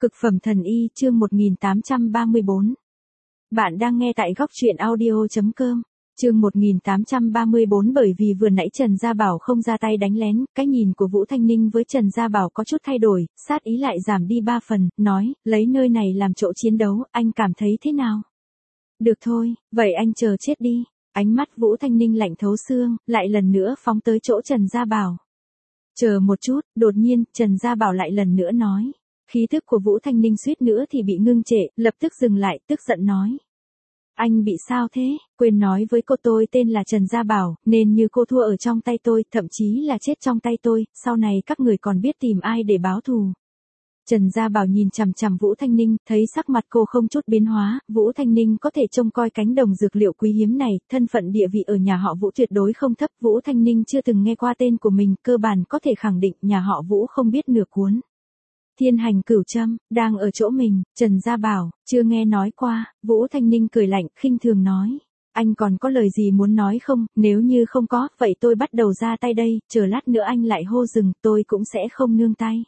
Cực phẩm thần y chương 1834. Bạn đang nghe tại góc truyện audio.com. Chương 1834. Bởi vì vừa nãy Trần Gia Bảo không ra tay đánh lén, cái nhìn của Vũ Thanh Ninh với Trần Gia Bảo có chút thay đổi, sát ý lại giảm đi 3 phần, nói, lấy nơi này làm chỗ chiến đấu, anh cảm thấy thế nào? Được thôi, vậy anh chờ chết đi. Ánh mắt Vũ Thanh Ninh lạnh thấu xương, lại lần nữa phóng tới chỗ Trần Gia Bảo. Chờ một chút, đột nhiên, Trần Gia Bảo lại lần nữa nói. Khí thức của Vũ Thanh Ninh suýt nữa thì bị ngưng trệ, lập tức dừng lại, tức giận nói. Anh bị sao thế? Quên nói với cô tôi tên là Trần Gia Bảo, nên như cô thua ở trong tay tôi, thậm chí là chết trong tay tôi, sau này các người còn biết tìm ai để báo thù. Trần Gia Bảo nhìn chằm chằm Vũ Thanh Ninh, thấy sắc mặt cô không chút biến hóa, Vũ Thanh Ninh có thể trông coi cánh đồng dược liệu quý hiếm này, thân phận địa vị ở nhà họ Vũ tuyệt đối không thấp, Vũ Thanh Ninh chưa từng nghe qua tên của mình, cơ bản có thể khẳng định nhà họ Vũ không biết nửa cuốn. Thiên hành cửu châm, đang ở chỗ mình, Trần Gia Bảo, chưa nghe nói qua, Vũ Thanh Ninh cười lạnh, khinh thường nói. Anh còn có lời gì muốn nói không, nếu như không có, vậy tôi bắt đầu ra tay đây, chờ lát nữa anh lại hô dừng, tôi cũng sẽ không nương tay.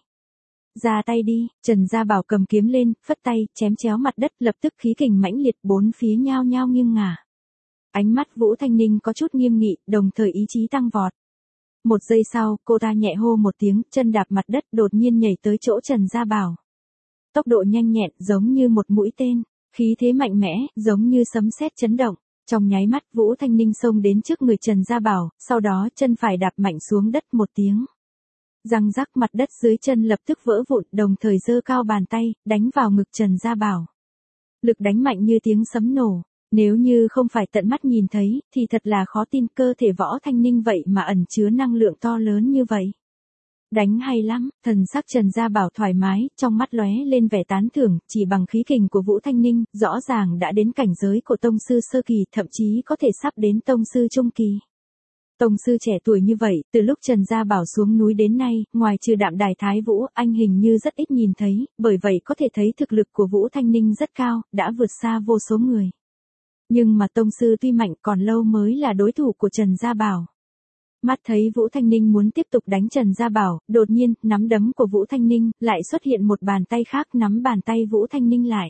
Ra tay đi, Trần Gia Bảo cầm kiếm lên, phất tay, chém chéo mặt đất, lập tức khí kình mãnh liệt, bốn phía nhao nhao nghiêng ngả. Ánh mắt Vũ Thanh Ninh có chút nghiêm nghị, đồng thời ý chí tăng vọt. Một giây sau, cô ta nhẹ hô một tiếng, chân đạp mặt đất, đột nhiên nhảy tới chỗ Trần Gia Bảo. Tốc độ nhanh nhẹn, giống như một mũi tên, khí thế mạnh mẽ, giống như sấm sét chấn động. Trong nháy mắt, Vũ Thanh Ninh xông đến trước người Trần Gia Bảo, sau đó chân phải đạp mạnh xuống đất một tiếng. Răng rắc, mặt đất dưới chân lập tức vỡ vụn, đồng thời giơ cao bàn tay, đánh vào ngực Trần Gia Bảo. Lực đánh mạnh như tiếng sấm nổ. Nếu như không phải tận mắt nhìn thấy, thì thật là khó tin cơ thể Võ Thanh Ninh vậy mà ẩn chứa năng lượng to lớn như vậy. Đánh hay lắm, thần sắc Trần Gia Bảo thoải mái, trong mắt lóe lên vẻ tán thưởng, chỉ bằng khí kình của Vũ Thanh Ninh, rõ ràng đã đến cảnh giới của tông sư sơ kỳ, thậm chí có thể sắp đến tông sư trung kỳ. Tông sư trẻ tuổi như vậy, từ lúc Trần Gia Bảo xuống núi đến nay, ngoài trừ Đạm Đài Thái Vũ, anh hình như rất ít nhìn thấy, bởi vậy có thể thấy thực lực của Vũ Thanh Ninh rất cao, đã vượt xa vô số người. Nhưng mà tông sư tuy mạnh còn lâu mới là đối thủ của Trần Gia Bảo. Mắt thấy Vũ Thanh Ninh muốn tiếp tục đánh Trần Gia Bảo, đột nhiên, nắm đấm của Vũ Thanh Ninh, lại xuất hiện một bàn tay khác nắm bàn tay Vũ Thanh Ninh lại.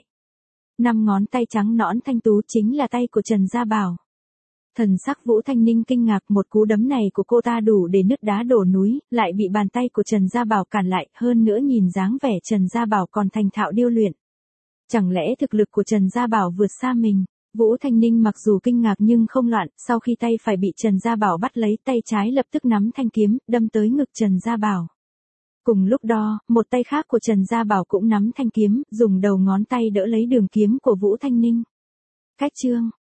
5 ngón tay trắng nõn thanh tú chính là tay của Trần Gia Bảo. Thần sắc Vũ Thanh Ninh kinh ngạc, một cú đấm này của cô ta đủ để nứt đá đổ núi, lại bị bàn tay của Trần Gia Bảo cản lại, hơn nữa nhìn dáng vẻ Trần Gia Bảo còn thành thạo điêu luyện. Chẳng lẽ thực lực của Trần Gia Bảo vượt xa mình? Vũ Thanh Ninh mặc dù kinh ngạc nhưng không loạn, sau khi tay phải bị Trần Gia Bảo bắt lấy, tay trái lập tức nắm thanh kiếm, đâm tới ngực Trần Gia Bảo. Cùng lúc đó, một tay khác của Trần Gia Bảo cũng nắm thanh kiếm, dùng đầu ngón tay đỡ lấy đường kiếm của Vũ Thanh Ninh. Cách chương,